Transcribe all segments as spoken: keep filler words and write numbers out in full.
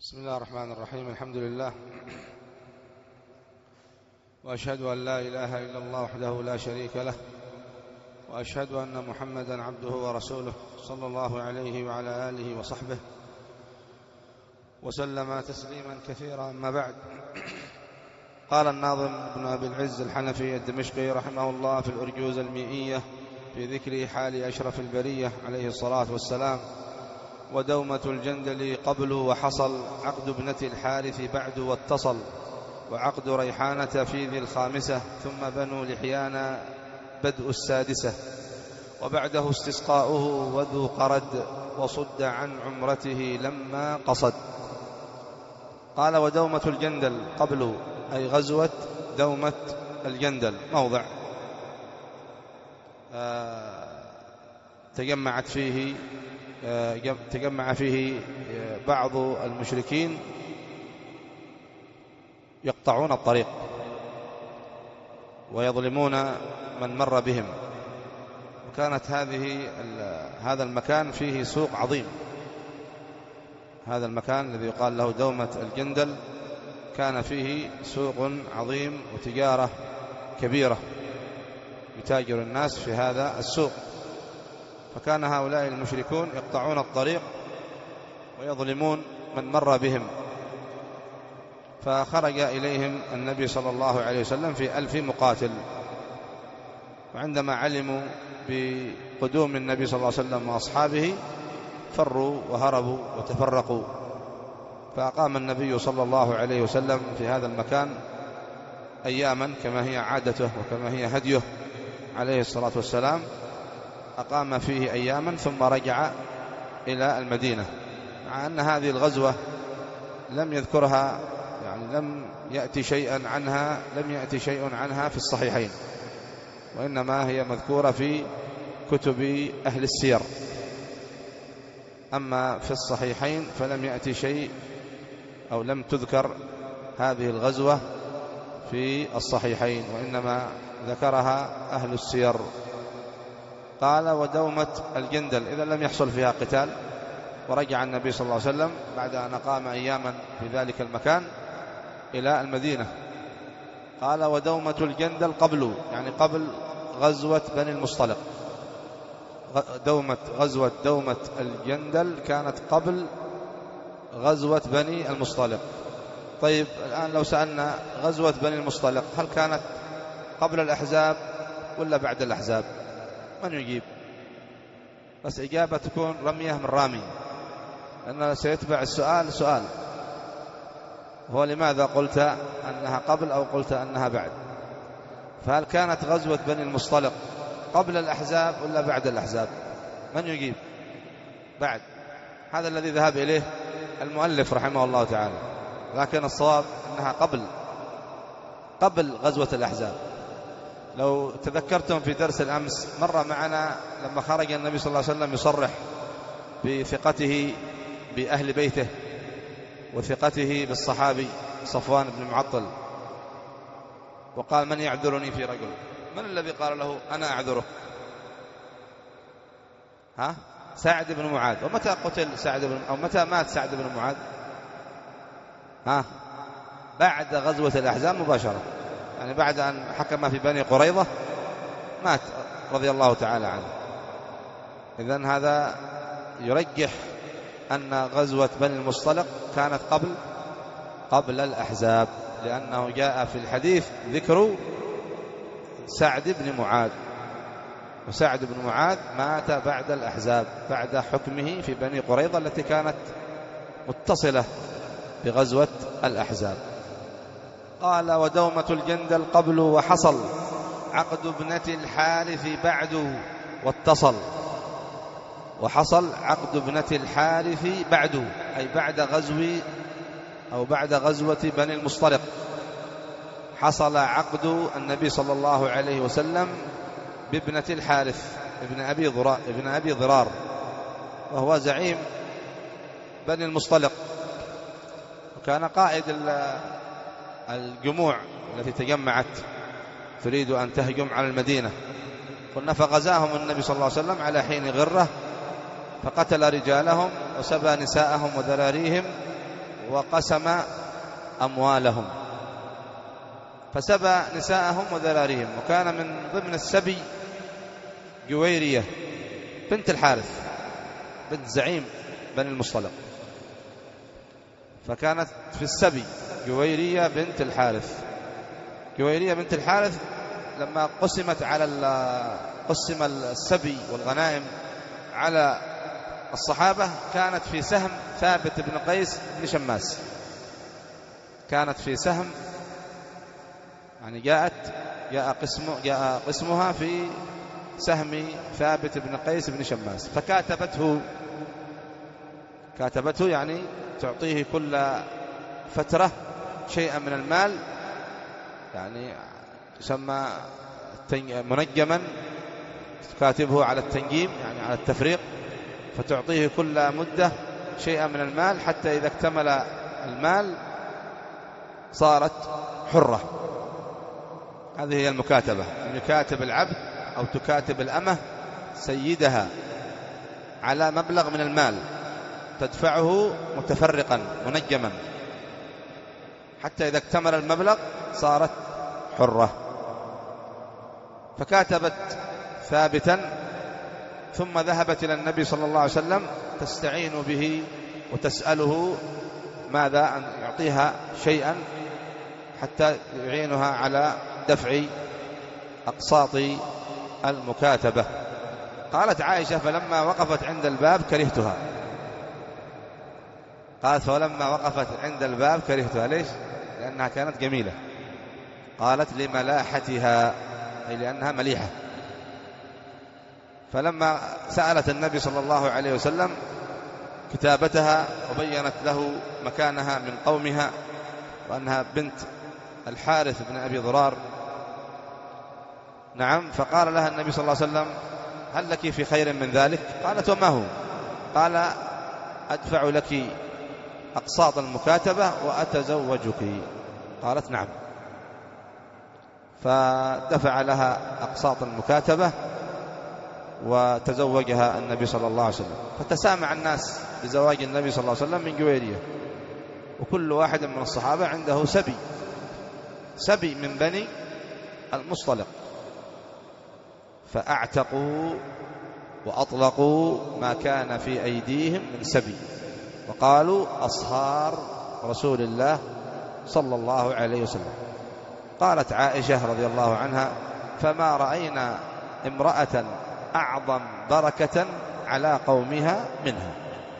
بسم الله الرحمن الرحيم. الحمد لله، وأشهد أن لا إله إلا الله وحده لا شريك له، وأشهد أن محمدا عبده ورسوله صلى الله عليه وعلى آله وصحبه وسلم تسليما كثيرا. أما بعد، قال الناظم ابن أبي العز الحنفي الدمشقي رحمه الله في الأرجوز المئية في ذكر حال أشرف البرية عليه الصلاة والسلام: ودومة الجندل قبل وحصل، عقد ابنة الحارث بعد واتصل، وعقد ريحانة في ذي الخامسة، ثم بنو لحيان بدء السادسة، وبعده استسقاؤه وذو قرد، وصد عن عمرته لما قصد. قال: ودومة الجندل قبل، أي غزوة دومة الجندل، موضع آه تجمعت فيه آه تجمع فيه آه بعض المشركين يقطعون الطريق ويظلمون من مر بهم، وكانت هذه هذا المكان فيه سوق عظيم. هذا المكان الذي يقال له دومة الجندل كان فيه سوق عظيم وتجارة كبيرة، يتاجر الناس في هذا السوق، فكان هؤلاء المشركون يقطعون الطريق ويظلمون من مر بهم، فخرج إليهم النبي صلى الله عليه وسلم في ألف مقاتل. وعندما علموا بقدوم النبي صلى الله عليه وسلم وأصحابه فروا وهربوا وتفرقوا، فأقام النبي صلى الله عليه وسلم في هذا المكان أياما كما هي عادته وكما هي هديه عليه الصلاة والسلام. أقام فيه أياما ثم رجع إلى المدينة، مع أن هذه الغزوة لم يذكرها، يعني لم يأتي شيئا عنها لم يأتي شيء عنها في الصحيحين، وإنما هي مذكورة في كتب أهل السير. أما في الصحيحين فلم يأتي شيء، أو لم تذكر هذه الغزوة في الصحيحين، وإنما ذكرها أهل السير. قال: ودومة الجندل، إذا لم يحصل فيها قتال، ورجع النبي صلى الله عليه وسلم بعد أن أقام أياما في ذلك المكان إلى المدينة. قال: ودومة الجندل قبل، يعني قبل غزوة بني المصطلق. دومة غزوة دومة الجندل كانت قبل غزوة بني المصطلق. طيب، الآن لو سألنا غزوة بني المصطلق هل كانت قبل الأحزاب ولا بعد الأحزاب؟ من يجيب؟ بس إجابة تكون رمية من رامي، لأنه سيتبع السؤال سؤال، هو لماذا قلت أنها قبل أو قلت أنها بعد؟ فهل كانت غزوة بني المصطلق قبل الأحزاب ولا بعد الأحزاب؟ من يجيب؟ بعد. هذا الذي ذهب إليه المؤلف رحمه الله تعالى، لكن الصواب أنها قبل قبل غزوة الأحزاب. لو تذكرتم في درس الأمس مر معنا لما خرج النبي صلى الله عليه وسلم يصرح بثقته بأهل بيته وثقته بالصحابي صفوان بن معطل، وقال: من يعذرني في رجل؟ من الذي قال له أنا أعذره؟ ها؟ سعد بن معاذ. ومتى قتل سعد بن أو متى مات سعد بن معاذ؟ ها؟ بعد غزوة الأحزاب مباشرة، يعني بعد أن حكم في بني قريظة مات رضي الله تعالى عنه. إذن هذا يرجح أن غزوة بني المصطلق كانت قبل قبل الأحزاب، لأنه جاء في الحديث ذكر سعد بن معاذ، وسعد بن معاذ مات بعد الأحزاب، بعد حكمه في بني قريظة التي كانت متصلة بغزوة الأحزاب. قال: ودومة الجندل قبل وحصل، عقد ابنة الحارث بعد واتصل. وحصل عقد ابنة الحارث بعد، أي بعد غزو أو بعد غزوة بني المصطلق حصل عقد النبي صلى الله عليه وسلم بابنة الحارث ابن أبي ضرار, ابن أبي ضرار وهو زعيم بني المصطلق، وكان قائد الجموع التي تجمعت تريد أن تهجم على المدينة. قلنا فغزاهم النبي صلى الله عليه وسلم على حين غرة، فقتل رجالهم وسبى نساءهم وذراريهم وقسم أموالهم، فسبى نساءهم وذراريهم. وكان من ضمن السبي جويرية بنت الحارث بنت زعيم بني المصطلق، فكانت في السبي جويرية بنت الحارث. جويرية بنت الحارث لما قسمت على قسم السبي والغنائم على الصحابة كانت في سهم ثابت بن قيس بن شماس، كانت في سهم يعني جاءت جاء قسم جاء قسمها في سهم ثابت بن قيس بن شماس، فكاتبته كاتبته يعني تعطيه كل فترة شيئا من المال، يعني يسمى منجما، تكاتبه على التنجيم يعني على التفريق، فتعطيه كل مدة شيئا من المال حتى إذا اكتمل المال صارت حرة. هذه هي المكاتبة، أن يكاتب العبد أو تكاتب الأمة سيدها على مبلغ من المال تدفعه متفرقا منجما حتى إذا اكتمل المبلغ صارت حرة. فكاتبت ثابتا ثم ذهبت إلى النبي صلى الله عليه وسلم تستعين به وتسأله ماذا أن يعطيها شيئا حتى يعينها على دفع أقساط المكاتبة. قالت عائشة فلما وقفت عند الباب كرهتها. قالت فلما وقفت عند الباب كرهتها. ليش؟ لأنها كانت جميلة. قالت لملاحتها أي لأنها مليحة. فلما سألت النبي صلى الله عليه وسلم كتابتها وبينت له مكانها من قومها وأنها بنت الحارث بن أبي ضرار، نعم، فقال لها النبي صلى الله عليه وسلم هل لك في خير من ذلك؟ قالت وما هو؟ قال أدفع لك أقساط المكاتبة وأتزوجك. قالت نعم، فدفع لها أقساط المكاتبة وتزوجها النبي صلى الله عليه وسلم. فتسامع الناس بزواج النبي صلى الله عليه وسلم من جويرية، وكل واحد من الصحابة عنده سبي سبي من بني المصطلق، فأعتقوا وأطلقوا ما كان في أيديهم من سبي وقالوا أصهار رسول الله صلى الله عليه وسلم. قالت عائشة رضي الله عنها فما رأينا امرأة أعظم بركة على قومها منها.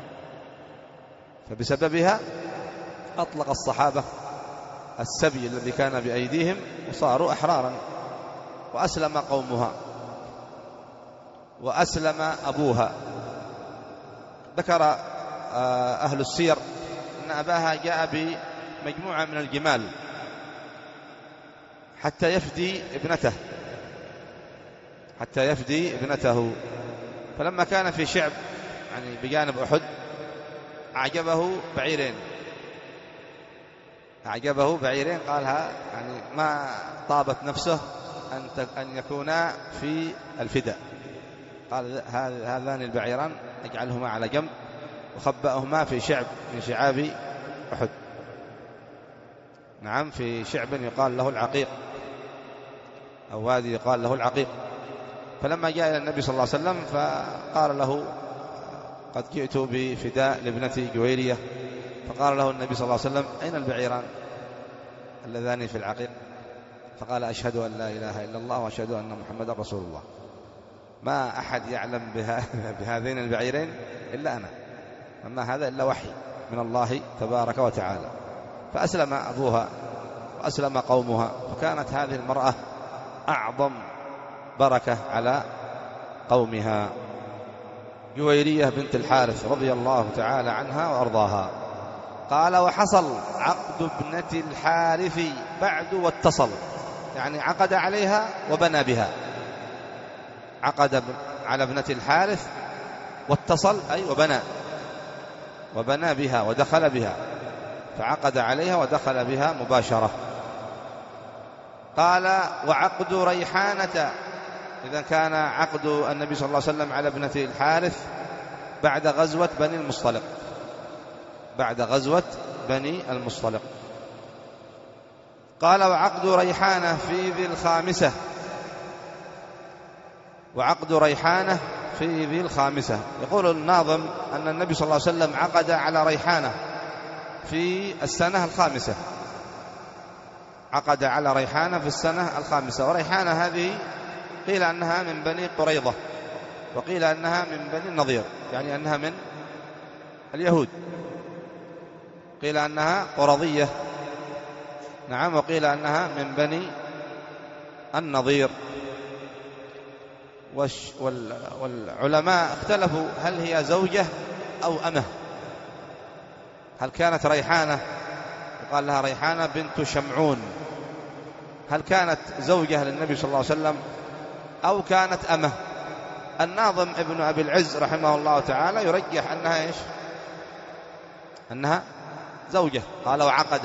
فبسببها أطلق الصحابة السبي الذي كان بأيديهم وصاروا أحرارا، وأسلم قومها وأسلم أبوها. ذكر أهل السير أن أباها جاء بمجموعة من الجمال حتى يفدي ابنته حتى يفدي ابنته فلما كان في شعب يعني بجانب أحد أعجبه بعيرين أعجبه بعيرين قالها يعني ما طابت نفسه أن أن يكونا في الفداء. قال هذان البعيران اجعلهما على جنب وخبأهما في شعب من شعاب أحد، نعم، في شعب يقال له العقيق أو وادي يقال له العقيق. فلما جاء إلى النبي صلى الله عليه وسلم فقال له قد جئت بفداء لابنتي جويرية. فقال له النبي صلى الله عليه وسلم أين البعيران اللذان في العقيق؟ فقال أشهد أن لا إله إلا الله وأشهد أن محمدا رسول الله. ما أحد يعلم بها بهذين البعيرين إلا أنا، أما هذا إلا وحي من الله تبارك وتعالى. فأسلم أبوها وأسلم قومها، فكانت هذه المرأة أعظم بركة على قومها، جويرية بنت الحارث رضي الله تعالى عنها وأرضاها. قال وحصل عقد ابنة الحارث بعد واتصل، يعني عقد عليها وبنى بها، عقد على ابنة الحارث واتصل أي وبنى وبنى بها ودخل بها، فعقد عليها ودخل بها مباشرة. قال وعقد ريحانة، إذا كان عقد النبي صلى الله عليه وسلم على ابنة الحارث بعد غزوة بني المصطلق، بعد غزوة بني المصطلق. قال وعقد ريحانة في ذي الخامسة، وعقد ريحانة في ذي الخامسة. يقول الناظم أن النبي صلى الله عليه وسلم عقد على ريحانة في السنة الخامسة، عقد على ريحانة في السنة الخامسة. وريحانة هذه قيل أنها من بني قريظة، وقيل أنها من بني النضير، يعني أنها من اليهود. قيل أنها قرظية، نعم، وقيل أنها من بني النضير. والعلماء اختلفوا هل هي زوجة أو أمه، هل كانت ريحانة، وقال لها ريحانة بنت شمعون، هل كانت زوجة للنبي صلى الله عليه وسلم أو كانت أمه؟ الناظم ابن أبي العز رحمه الله تعالى يرجح أنها إيش؟ أنها زوجة. قال وعقد،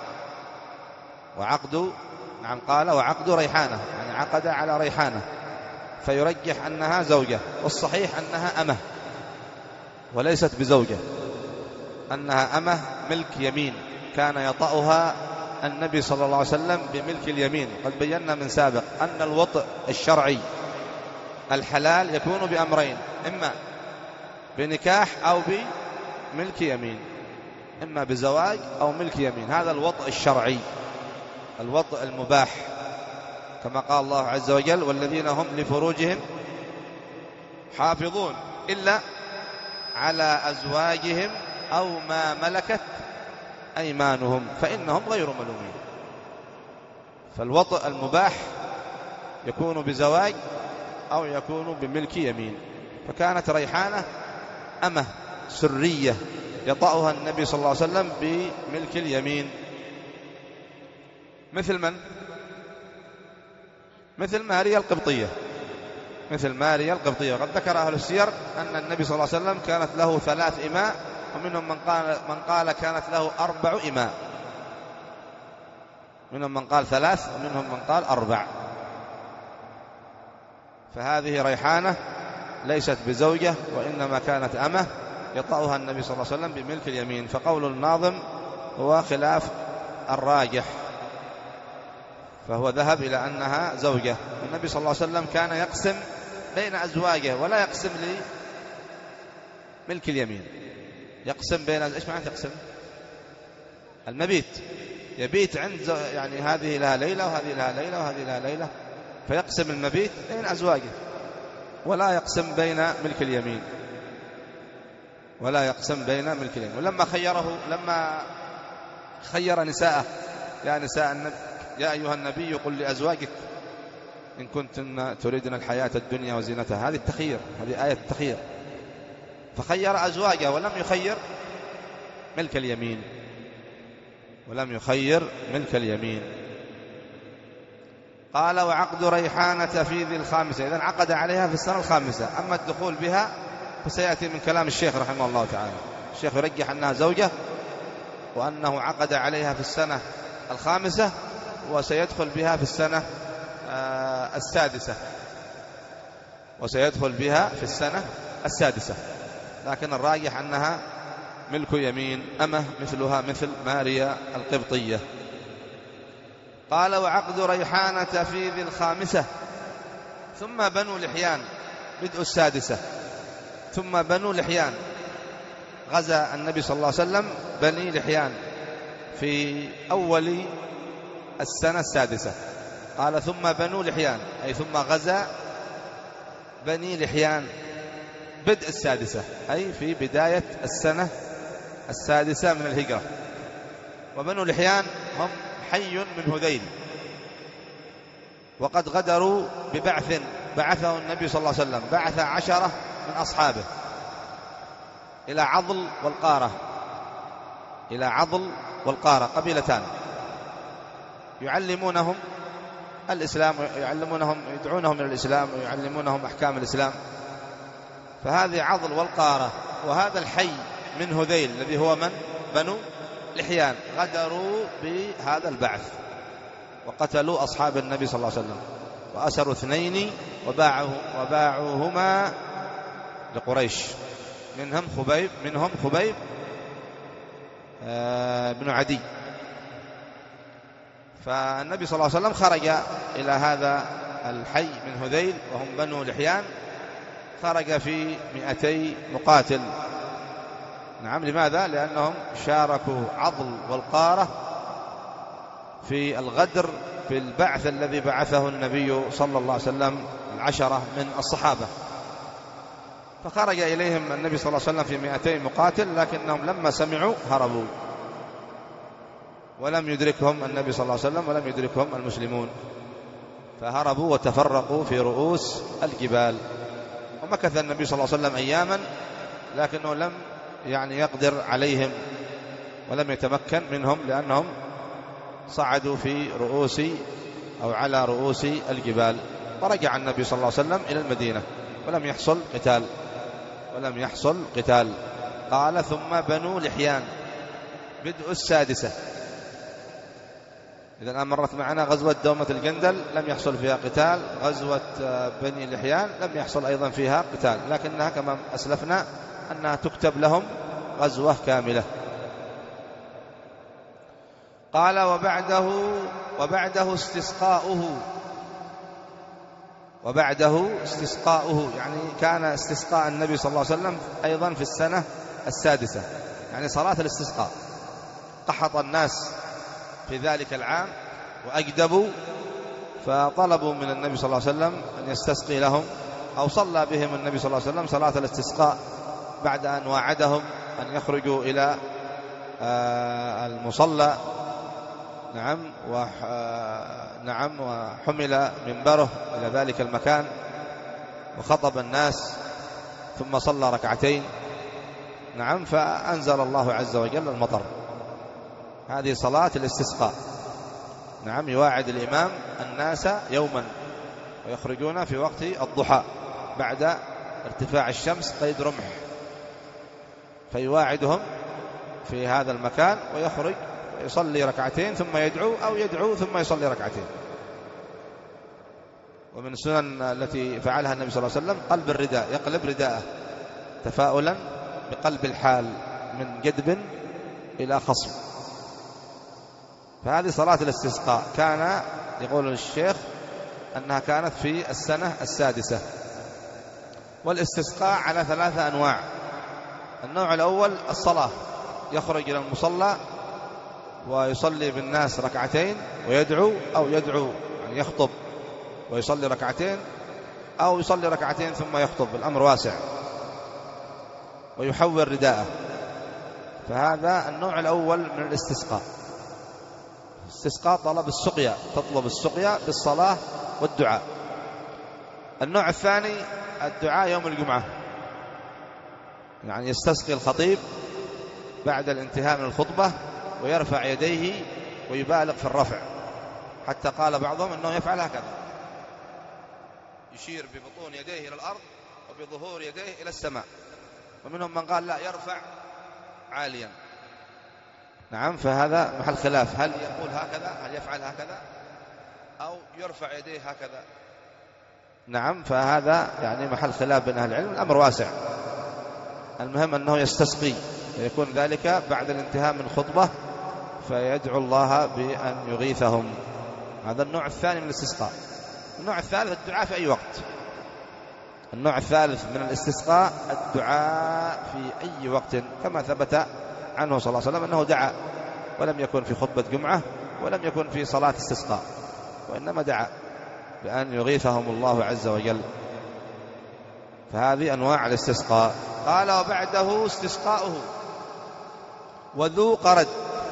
وعقد، نعم، قال وعقد ريحانة، يعني عقد على ريحانة، فيرجح أنها زوجة. والصحيح أنها أمه وليست بزوجة، أنها أمه ملك يمين، كان يطأها النبي صلى الله عليه وسلم بملك اليمين. قد بينا من سابق أن الوطء الشرعي الحلال يكون بأمرين، إما بنكاح أو بملك يمين، إما بزواج أو ملك يمين. هذا الوطء الشرعي، الوطء المباح، كما قال الله عز وجل والذين هم لفروجهم حافظون إلا على أزواجهم أو ما ملكت أيمانهم فإنهم غير ملومين. فالوطء المباح يكون بزواج أو يكون بملك يمين. فكانت ريحانة أمه سرية يطأها النبي صلى الله عليه وسلم بملك اليمين. مثل من؟ مثل ماريا القبطية، مثل ماريا القبطية. قد ذكر أهل السير أن النبي صلى الله عليه وسلم كانت له ثلاث إماء، ومنهم من قال, من قال كانت له أربع إماء، منهم من قال ثلاث ومنهم من قال أربع. فهذه ريحانة ليست بزوجة، وإنما كانت أمه يطأها النبي صلى الله عليه وسلم بملك اليمين. فقول الناظم هو خلاف الراجح، فهو ذهب إلى أنها زوجة. النبي صلى الله عليه وسلم كان يقسم بين أزواجه ولا يقسم لملك اليمين، يقسم بين، إيش معنى يقسم؟ المبيت، يبيت عند يعني هذه لها ليلة وهذه لها ليلة وهذه لها ليلة، فيقسم المبيت بين أزواجه ولا يقسم بين ملك اليمين، ولا يقسم بين ملك اليمين. ولما خيره، لما خير نساءه، يا نساء النبي، يا أيها النبي قل لأزواجك إن كنتن تريدن الحياة الدنيا وزينتها، هذه التخيير، هذه آية التخيير. فخير أزواجه ولم يخير ملك اليمين، ولم يخير ملك اليمين. قال وعقد ريحانة في ذي الخامسة، إذن عقد عليها في السنة الخامسة. أما الدخول بها فسيأتي من كلام الشيخ رحمه الله تعالى. الشيخ يرجح أنها زوجة وأنه عقد عليها في السنة الخامسة، وسيدخل بها في السنة السادسة، وسيدخل بها في السنة السادسة. لكن الراجح أنها ملك يمين، أمه مثلها مثل ماريا القبطية. قال وعقد ريحانة في ذي الخامسة، ثم بنو لحيان، بدء السادسة، ثم بنو لحيان. غزا النبي صلى الله عليه وسلم بني لحيان في أول السنة السادسة. قال ثم بنو لحيان، أي ثم غزا بني لحيان بدء السادسة، أي في بداية السنة السادسة من الهجرة. وبنو لحيان هم حي من هذيل، وقد غدروا ببعث بعثه النبي صلى الله عليه وسلم، بعث عشرة من أصحابه إلى عضل والقارة، إلى عضل والقارة، قبيلتان، يعلمونهم الإسلام، يعلمونهم، يدعونهم إلى الإسلام ويعلمونهم أحكام الإسلام. فهذه عضل والقارة وهذا الحي من هذيل الذي هو من؟ بنو لحيان، غدروا بهذا البعث وقتلوا أصحاب النبي صلى الله عليه وسلم، وأسروا اثنين وباعوه وباعوهما لقريش، منهم خبيب منهم خبيب بن عدي. فالنبي صلى الله عليه وسلم خرج إلى هذا الحي من هذيل وهم بنو لحيان، خرج في مئتي مقاتل. نعم. لماذا؟ لأنهم شاركوا عضل والقارة في الغدر في البعث الذي بعثه النبي صلى الله عليه وسلم العشرة من الصحابة. فخرج إليهم النبي صلى الله عليه وسلم في مئتي مقاتل، لكنهم لما سمعوا هربوا ولم يدركهم النبي صلى الله عليه وسلم ولم يدركهم المسلمون، فهربوا وتفرقوا في رؤوس الجبال. ومكث النبي صلى الله عليه وسلم أياما لكنه لم يعني يقدر عليهم ولم يتمكن منهم، لأنهم صعدوا في رؤوس أو على رؤوس الجبال. فرجع النبي صلى الله عليه وسلم إلى المدينة ولم يحصل قتال ولم يحصل قتال. قال: ثم بنو لحيان بدء السادسة. إذا الآن مرت معنا غزوة دومة الجندل لم يحصل فيها قتال، غزوة بني لحيان لم يحصل أيضا فيها قتال، لكنها كما أسلفنا أنها تكتب لهم غزوة كاملة. قال: وبعده وبعده استسقاؤه وبعده استسقاؤه يعني كان استسقاء النبي صلى الله عليه وسلم أيضا في السنة السادسة، يعني صلاة الاستسقاء. قحط الناس في ذلك العام وأجدبوا، فطلبوا من النبي صلى الله عليه وسلم أن يستسقي لهم، أو صلى بهم النبي صلى الله عليه وسلم صلاة الاستسقاء بعد أن وعدهم أن يخرجوا إلى المصلى. نعم. وح... نعم وحمل منبره إلى ذلك المكان وخطب الناس ثم صلى ركعتين. نعم. فأنزل الله عز وجل المطر. هذه صلاة الاستسقاء. نعم. يواعد الإمام الناس يوما ويخرجون في وقت الضحى بعد ارتفاع الشمس قيد رمح، فيواعدهم في هذا المكان ويخرج يصلي ركعتين ثم يدعو، أو يدعو ثم يصلي ركعتين. ومن السنن التي فعلها النبي صلى الله عليه وسلم قلب الرداء، يقلب رداءه تفاؤلا بقلب الحال من جدب إلى خصم. فهذه صلاة الاستسقاء كان يقول الشيخ أنها كانت في السنة السادسة. والاستسقاء على ثلاثة أنواع. النوع الأول الصلاة، يخرج إلى المصلى ويصلي بالناس ركعتين ويدعو، أو يدعو يعني يخطب ويصلي ركعتين، أو يصلي ركعتين ثم يخطب، الأمر واسع، ويحول رداءه. فهذا النوع الأول من الاستسقاء. استسقاء طلب السقيا، تطلب السقيا بالصلاة والدعاء. النوع الثاني الدعاء يوم الجمعة، يعني يستسقي الخطيب بعد الانتهاء من الخطبة ويرفع يديه ويبالغ في الرفع، حتى قال بعضهم أنه يفعل هكذا، يشير ببطون يديه إلى الأرض وبظهور يديه إلى السماء. ومنهم من قال لا، يرفع عاليا. نعم. فهذا محل خلاف، هل يقول هكذا، هل يفعل هكذا، أو يرفع يديه هكذا. نعم. فهذا يعني محل خلاف بين أهل العلم، الأمر واسع. المهم أنه يستسقي، ويكون ذلك بعد الانتهاء من الخطبة، فيدعو الله بأن يغيثهم. هذا النوع الثاني من الاستسقاء. النوع الثالث الدعاء في أي وقت. النوع الثالث من الاستسقاء الدعاء في أي وقت، كما ثبت عنه صلى الله عليه وسلم أنه دعا، ولم يكن في خطبة جمعة ولم يكن في صلاة استسقاء، وإنما دعا بأن يغيثهم الله عز وجل. فهذه أنواع الاستسقاء. قال: وبعده استسقاؤه وذو قرد.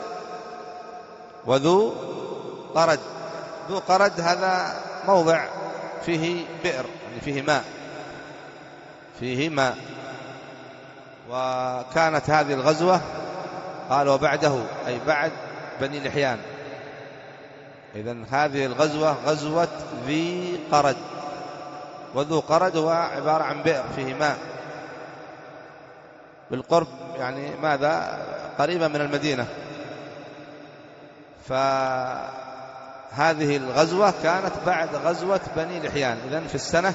وذو قرد، ذو قرد هذا موضع فيه بئر، يعني فيه ماء، فيه ماء. وكانت هذه الغزوة قال وبعده أي بعد بني لحيان. إذن هذه الغزوة غزوة ذي قرد. وذو قرد هو عبارة عن بئر فيه ماء بالقرب، يعني ماذا قريبا من المدينة. فهذه الغزوة كانت بعد غزوة بني لحيان، إذن في السنة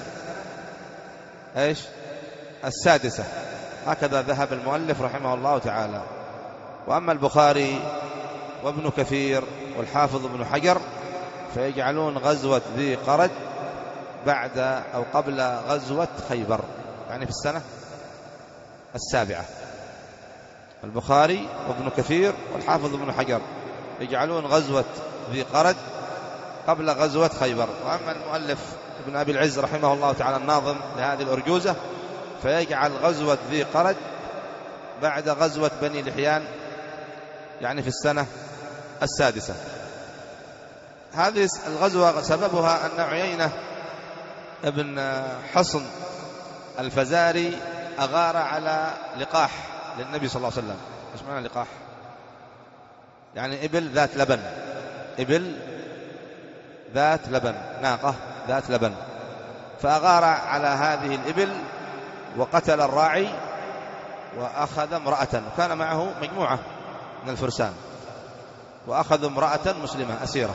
إيش السادسة. هكذا ذهب المؤلف رحمه الله تعالى. وأما البخاري وابن كثير والحافظ ابن حجر فيجعلون غزوة ذي قرد بعد أو قبل غزوة خيبر، يعني في السنة السابعة. البخاري وابن كثير والحافظ ابن حجر يجعلون غزوة ذي قرد قبل غزوة خيبر. وأما المؤلف ابن أبي العز رحمه الله تعالى الناظم لهذه الأرجوزة فيجعل غزوة ذي قرد بعد غزوة بني لحيان، يعني في السنة السادسة. هذه الغزوة سببها أن عيينة ابن حصن الفزاري أغار على لقاح للنبي صلى الله عليه وسلم. ايش معنى لقاح؟ يعني إبل ذات لبن، إبل ذات لبن، ناقة ذات لبن. فأغار على هذه الإبل وقتل الراعي وأخذ امرأة، وكان معه مجموعة من الفرسان، وأخذ امرأة مسلمة أسيرة.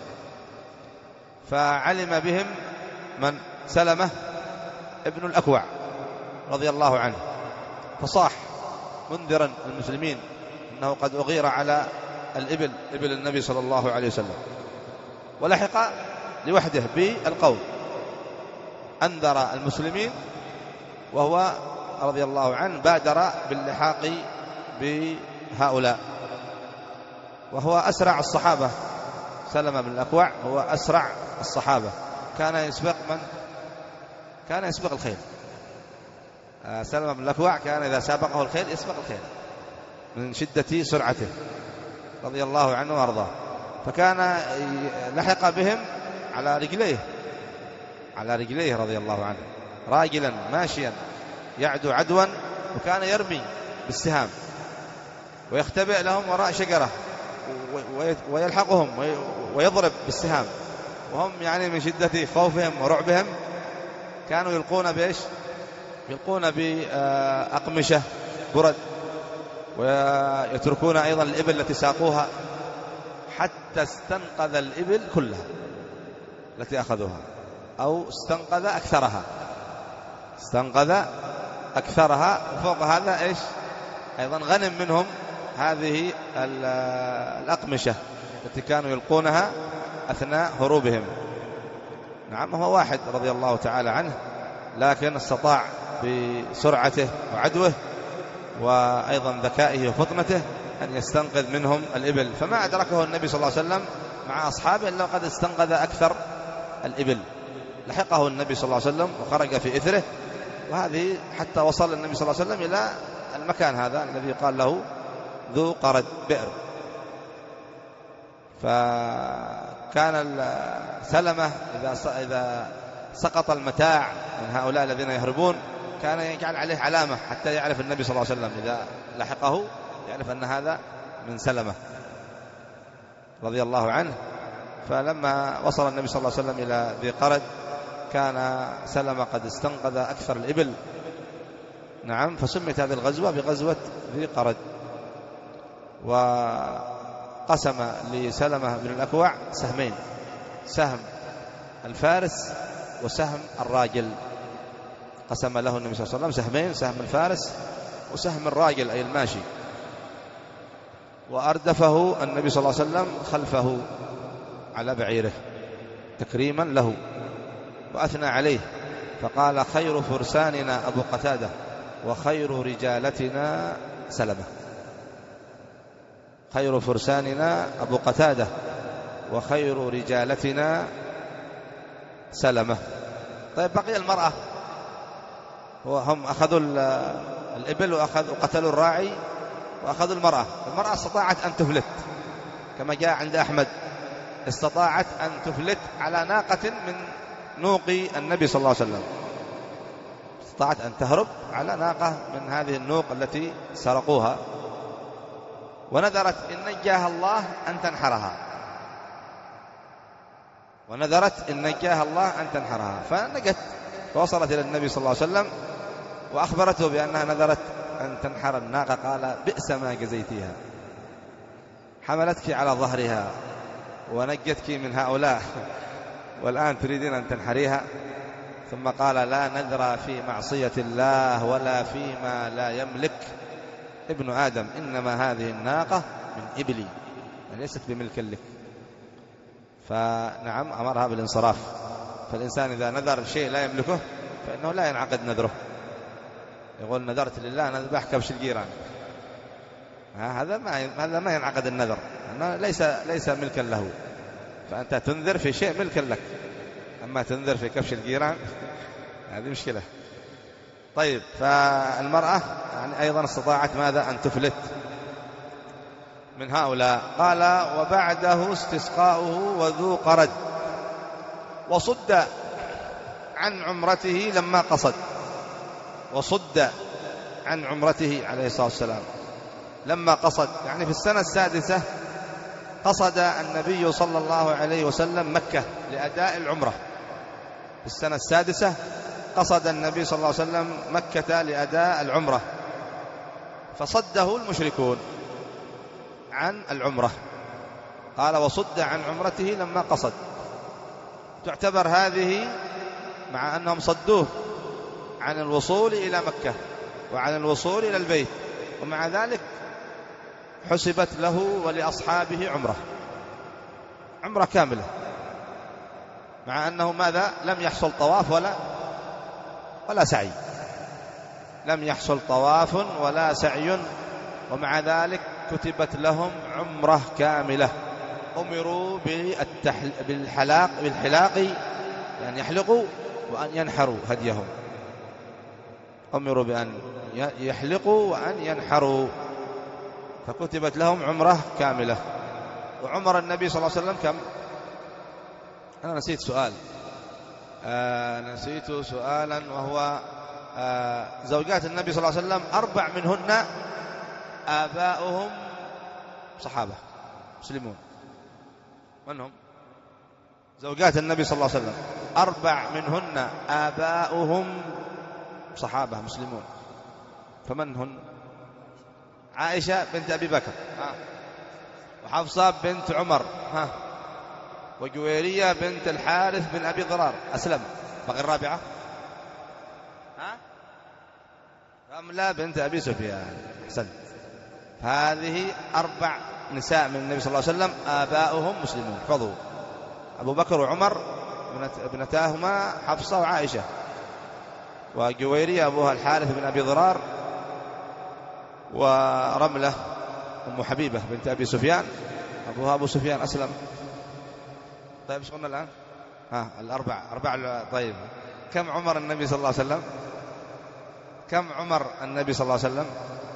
فعلم بهم من سلمة ابن الأكوع رضي الله عنه، فصاح منذرا المسلمين أنه قد أغير على الإبل، إبل النبي صلى الله عليه وسلم، ولحق لوحده بالقوم، أنذر المسلمين، وهو رضي الله عنه بادر باللحاق بهؤلاء. وهو أسرع الصحابة، سلمة بن الأكوع هو أسرع الصحابة، كان يسبق من كان يسبق الخيل. سلمة بن الأكوع كان إذا سابقه الخيل يسبق الخيل من شدة سرعته رضي الله عنه وارضاه. فكان لحق بهم على رجليه على رجليه رضي الله عنه، راجلا ماشيا يعدو عدوا، وكان يرمي بالسهام ويختبئ لهم وراء شجرة ويلحقهم ويضرب بالسهام، وهم يعني من شدة خوفهم ورعبهم كانوا يلقون بإيش يلقون بأقمشة برد، ويتركون أيضا الإبل التي ساقوها، حتى استنقذ الإبل كلها التي أخذوها، أو استنقذ أكثرها استنقذ أكثرها وفوق هذا إيش أيضا غنم منهم هذه الأقمشة التي كانوا يلقونها أثناء هروبهم. نعم، هو واحد رضي الله تعالى عنه، لكن استطاع بسرعته وعدوه وأيضا ذكائه وفطنته أن يستنقذ منهم الإبل، فما أدركه النبي صلى الله عليه وسلم مع أصحابه إلا قد استنقذ أكثر الإبل. لحقه النبي صلى الله عليه وسلم وخرج في إثره، وهذه حتى وصل النبي صلى الله عليه وسلم إلى المكان هذا الذي قال له ذو قرد بئر. فكان سلمة إذا سقط المتاع من هؤلاء الذين يهربون كان يجعل عليه علامة حتى يعرف النبي صلى الله عليه وسلم، إذا لحقه يعرف أن هذا من سلمة رضي الله عنه. فلما وصل النبي صلى الله عليه وسلم إلى ذي قرد كان سلمة قد استنقذ أكثر الإبل. نعم، فسمت هذه الغزوة بغزوة ذي قرد. وقسم لسلمة بن الأكوع سهمين، سهم الفارس وسهم الراجل، قسم له النبي صلى الله عليه وسلم سهمين، سهم الفارس وسهم الراجل أي الماشي. وأردفه النبي صلى الله عليه وسلم خلفه على بعيره تكريما له، وأثنى عليه فقال: خير فرساننا أبو قتادة وخير رجالتنا سلمة. خير فرساننا أبو قتادة وخير رجالتنا سلمة. طيب، بقي المرأة، وهم أخذوا الإبل وأخذوا وقتلوا الراعي وأخذوا المرأة. المرأة استطاعت أن تفلت كما جاء عند أحمد، استطاعت أن تفلت على ناقة من نوق النبي صلى الله عليه وسلم، استطاعت أن تهرب على ناقة من هذه النوق التي سرقوها، ونذرت إن نجاها الله أن تنحرها ونذرت إن نجاها الله أن تنحرها فنجت، فوصلت إلى النبي صلى الله عليه وسلم وأخبرته بأنها نذرت أن تنحر الناقة. قال: بئس ما جزيتيها، حملتك على ظهرها ونجتك من هؤلاء والآن تريدين أن تنحريها. ثم قال: لا نذر في معصية الله ولا فيما لا يملك ابن آدم إنما هذه الناقة من إبلي، يعني ليست بملك لك. فنعم أمرها بالانصراف. فالإنسان إذا نذر شيء لا يملكه فإنه لا ينعقد نذره. يقول نذرت لله أنا أذبح كبش الجيران، هذا ما هذا ما ينعقد النذر، أنه ليس ليس ملكا له. فأنت تنذر في شيء ملكا لك، أما تنذر في كبش الجيران هذه مشكلة. طيب، فالمرأة يعني أيضا استطاعت ماذا؟ أن تفلت من هؤلاء. قال وبعده استسقاؤه وذو قرد، وصد عن عمرته لما قصد. وصد عن عمرته عليه الصلاة والسلام لما قصد، يعني في السنة السادسة قصد النبي صلى الله عليه وسلم مكة لأداء العمرة. في السنة السادسة قصد النبي صلى الله عليه وسلم مكة لأداء العمرة، فصده المشركون عن العمرة. قال وصد عن عمرته لما قصد. تعتبر هذه مع أنهم صدوه عن الوصول إلى مكة وعن الوصول إلى البيت، ومع ذلك حسبت له ولأصحابه عمرة عمرة كاملة، مع أنه ماذا؟ لم يحصل طواف ولا ولا سعي، لم يحصل طواف ولا سعي، ومع ذلك كتبت لهم عمرة كاملة. أمروا بالحلاق بالحلاق يعني يحلقوا وأن ينحروا هديهم. أمروا بأن يحلقوا وأن ينحروا، فكتبت لهم عمرة كاملة. وعمر النبي صلى الله عليه وسلم كم؟ أنا نسيت سؤال آه نسيت سؤالا وهو آه زوجات النبي صلى الله عليه وسلم أربع منهن آباؤهم صحابة مسلمون. من هم زوجات النبي صلى الله عليه وسلم؟ أربع منهن آباؤهم صحابة مسلمون. فمن هن؟ عائشة بنت أبي بكر، ها، وحفصة بنت عمر، ها، وجويرية بنت الحارث بن أبي ضرار أسلم. بقي الرابعة، ها، رملة بنت أبي سفيان. أحسن. هذه أربع نساء من النبي صلى الله عليه وسلم آباؤهم مسلمون. احفظوا: أبو بكر وعمر ابنتاهما حفصة وعائشة، وجويرية أبوها الحارث بن أبي ضرار، ورملة أم حبيبة بنت أبي سفيان أبوها أبو سفيان أسلم. طيب ايش قلنا الآن؟ ها، الأربع أربع. طيب كم عمر النبي صلى الله عليه وسلم؟ كم عمر النبي صلى الله عليه وسلم؟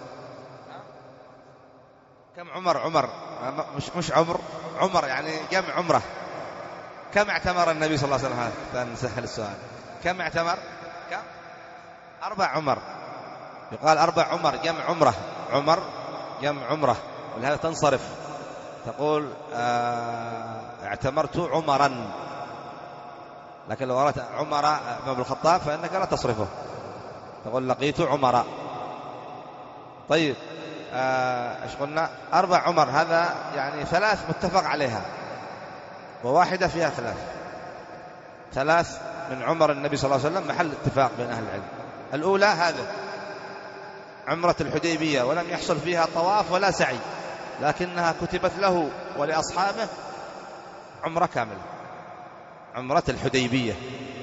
كم عمر عمر مش مش عمر عمر يعني جمع عمره. كم اعتمر النبي صلى الله عليه وسلم؟ هذا نسهل السؤال. كم اعتمر؟ كم؟ أربع عمر. يقال أربع عمر جمع عمره. عمر جمع عمره، ولهذا تنصرف تقول آه اعتمرت عمرا، لكن لو أردت عمر ابن الخطاب فإنك لا تصرفه، تقول لقيت عمر. طيب آه ايش قلنا؟ أربع عمر، هذا يعني ثلاث متفق عليها وواحدة فيها خلاف. ثلاث من عمر النبي صلى الله عليه وسلم محل اتفاق بين أهل العلم. الأولى هذا عمرة الحديبية، ولم يحصل فيها طواف ولا سعي، لكنها كتبت له ولأصحابه عمرة كاملة، عمرة الحديبية.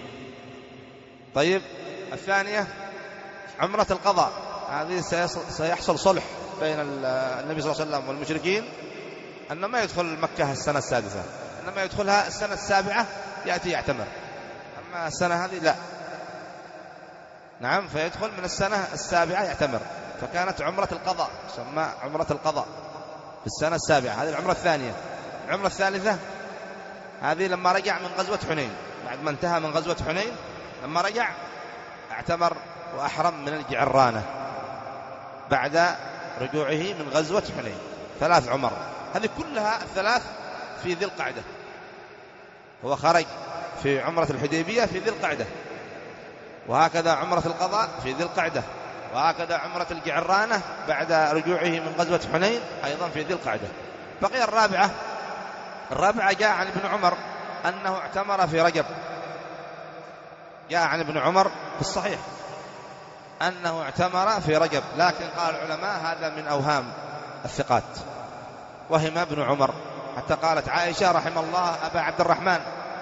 طيب الثانية عمرة القضاء، هذه سيحصل صلح بين النبي صلى الله عليه وسلم والمشركين أنه ما يدخل مكة السنة السادسة، إنما يدخلها السنة السابعة يأتي يعتمر، أما السنة هذه لا. نعم، فيدخل من السنة السابعة يعتمر، فكانت عمرة القضاء، سمى عمرة القضاء في السنة السابعة. هذه العمرة الثانية. العمرة الثالثة هذه لما رجع من غزوة حنين، بعد ما انتهى من غزوة حنين لما رجع اعتمر وأحرم من الجعرانة بعد رجوعه من غزوة حنين. ثلاث عمر، هذه كلها الثلاث في ذي القعدة. هو خرج في عمرة الحديبية في ذي القعدة، وهكذا عمرة القضاء في ذي القعدة، وهكذا عمرة الجعرانة بعد رجوعه من غزوة حنين أيضا في ذي القعدة. بقي الرابعة. الرابعة جاء عن ابن عمر أنه اعتمر في رجب، جاء عن ابن عمر في الصحيح أنه اعتمر في رجب، لكن قال العلماء هذا من أوهام الثقات، وهم ابن عمر، حتى قالت عائشة رحم الله أبا عبد الرحمن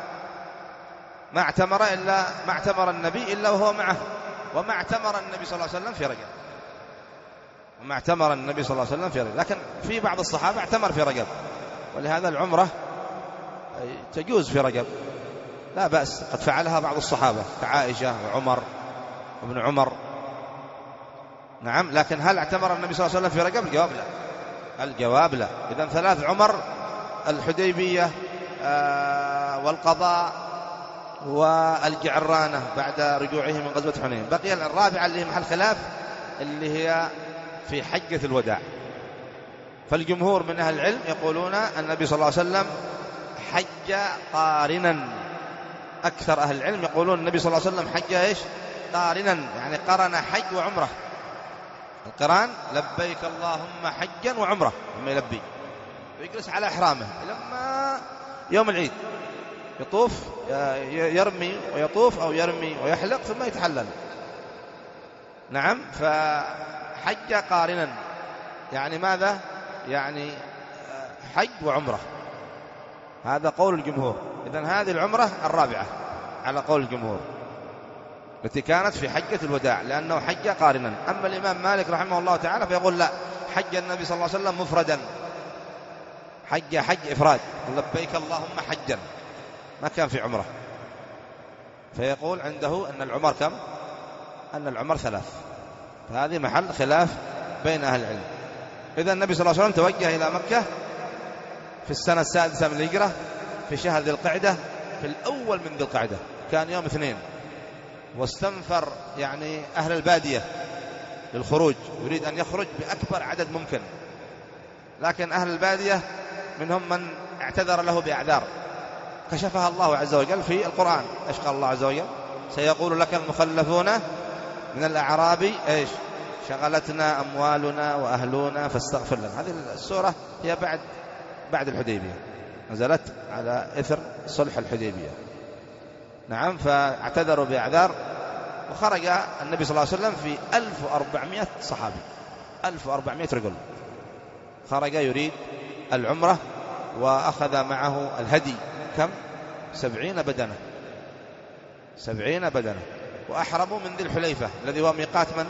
ما اعتمر إلا ما اعتمر النبي إلا وهو معه، وما اعتمر النبي صلى الله عليه وسلم في رجب، وما اعتمر النبي صلى الله عليه وسلم في رجب، لكن في بعض الصحابة اعتمر في رجب، ولهذا العمرة تجوز في رجب لا بأس، قد فعلها بعض الصحابة كعائشة وعمر وابن عمر. نعم، لكن هل اعتمر النبي صلى الله عليه وسلم في رجب؟ الجواب لا، الجواب لا. إذن ثلاث عمر: الحديبية والقضاء والجعرانة بعد رجوعه من غزوة حنين. بقي الرابعة اللي هي محل خلاف، اللي هي في حجة الوداع. فالجمهور من أهل العلم يقولون النبي صلى الله عليه وسلم حج قارنا. أكثر أهل العلم يقولون النبي صلى الله عليه وسلم حج إيش؟ قارنا، يعني قرن حج وعمرة. القران لبيك اللهم حجا وعمرة، لما يلبي ويجلس على إحرامه لما يوم العيد يطوف يرمي ويطوف أو يرمي ويحلق ثم يتحلل. نعم، فحج قارنا يعني ماذا؟ يعني حج وعمرة، هذا قول الجمهور. إذن هذه العمرة الرابعة على قول الجمهور التي كانت في حجة الوداع، لأنه حج قارنا. أما الإمام مالك رحمه الله تعالى فيقول لا، حج النبي صلى الله عليه وسلم مفردا، حج حج إفراد، لبيك اللهم حجا، ما كان في عمرة. فيقول عنده أن العمر كم؟ أن العمر ثلاث. فهذه محل خلاف بين أهل العلم. إذا النبي صلى الله عليه وسلم توجه إلى مكة في السنة السادسة من الهجرة في شهر ذي القعدة، في الأول من ذي القعدة، كان يوم اثنين، واستنفر يعني أهل البادية للخروج، يريد أن يخرج بأكبر عدد ممكن، لكن أهل البادية منهم من اعتذر له بأعذار كشفها الله عز وجل في القرآن. إيش قال الله عز وجل؟ سيقول لك المخلفون من الأعراب إيش؟ شغلتنا أموالنا وأهلنا فاستغفر لنا. هذه السورة هي بعد بعد الحديبية، نزلت على إثر صلح الحديبية. نعم، فاعتذروا بأعذار، وخرج النبي صلى الله عليه وسلم في ألف وأربعمائة صحابي، ألف وأربعمائة رجل، خرج يريد العمرة، وأخذ معه الهدي كم؟ سبعين بدنة، سبعين بدنة. وأحرموا من ذي الحليفة الذي هو ميقات من؟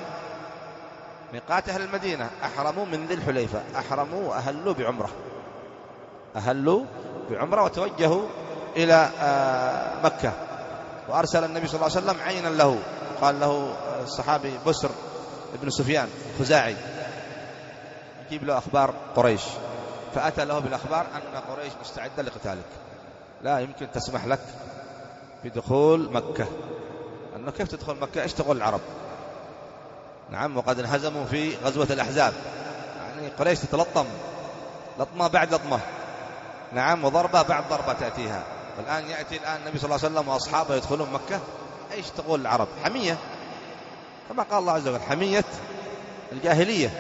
ميقات أهل المدينة. أحرموا من ذي الحليفة، أحرموا وأهلوا بعمرة، أهلوا بعمرة وتوجهوا إلى مكة. وأرسل النبي صلى الله عليه وسلم عينا له، قال له الصحابي بسر ابن سفيان خزاعي يجيب له أخبار قريش، فأتى له بالأخبار أن قريش مستعدة لقتالك، لا يمكن تسمح لك بدخول مكة. أنه كيف تدخل مكة؟ إيش تقول العرب؟ نعم، وقد انهزموا في غزوة الأحزاب، يعني قريش تتلطم لطمة بعد لطمة، نعم، وضربة بعد ضربة تأتيها. والآن يأتي الآن النبي صلى الله عليه وسلم وأصحابه يدخلون مكة، إيش تقول العرب؟ حمية، كما قال الله عز وجل حمية الجاهلية.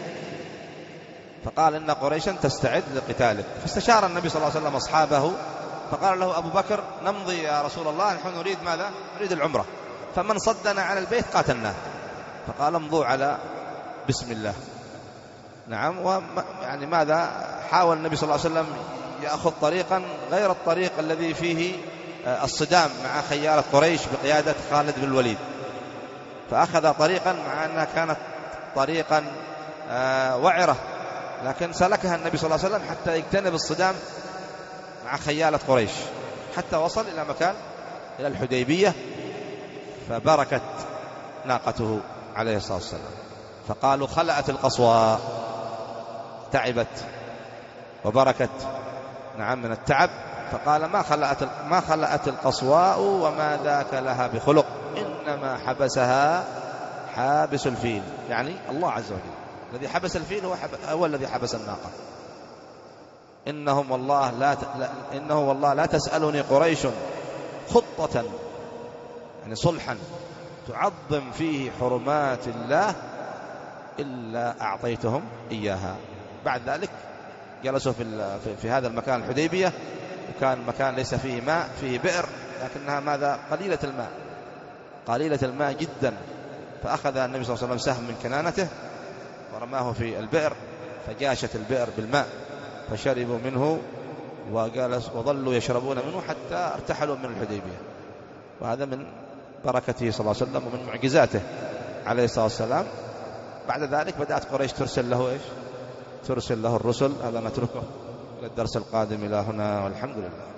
فقال إن قريشا تستعد لقتالك. فاستشار النبي صلى الله عليه وسلم أصحابه، فقال له أبو بكر نمضي يا رسول الله، نحن نريد ماذا؟ نريد العمرة، فمن صدنا على البيت قاتلناه. فقال امضوا على بسم الله. نعم، ويعني ماذا؟ حاول النبي صلى الله عليه وسلم يأخذ طريقا غير الطريق الذي فيه الصدام مع خيارة قريش بقيادة خالد بن الوليد، فأخذ طريقا مع أنها كانت طريقا وعرة، لكن سلكها النبي صلى الله عليه وسلم حتى يجتنب الصدام مع خيالة قريش، حتى وصل إلى مكان إلى الحديبية، فبركت ناقته عليه الصلاة والسلام. فقالوا خلأت القصواء، تعبت وبركت، نعم، من التعب. فقال ما خلأت ما خلأت القصواء وما ذاك لها بخلق، إنما حبسها حابس الفيل، يعني الله عز وجل الذي حبس الفيل هو, حب... هو الذي حبس الناقة. إنهم والله لا ت... لا... إنه والله لا تسألني قريش خطة، يعني صلحا تعظم فيه حرمات الله إلا أعطيتهم إياها. بعد ذلك جلسوا في, في... في هذا المكان الحديبية، وكان مكان ليس فيه ماء، فيه بئر، لكنها ماذا؟ قليلة الماء، قليلة الماء جدا، فأخذ النبي صلى الله عليه وسلم سهم من كنانته ورماه في البئر، فجاشت البئر بالماء فشربوا منه وجالس وظلوا يشربون منه حتى ارتحلوا من الحديبية. وهذا من بركته صلى الله عليه وسلم ومن معجزاته عليه الصلاة والسلام. بعد ذلك بدأت قريش ترسل له إيش؟ ترسل له الرسل. هذا نتركه للدرس القادم إلى هنا والحمد لله.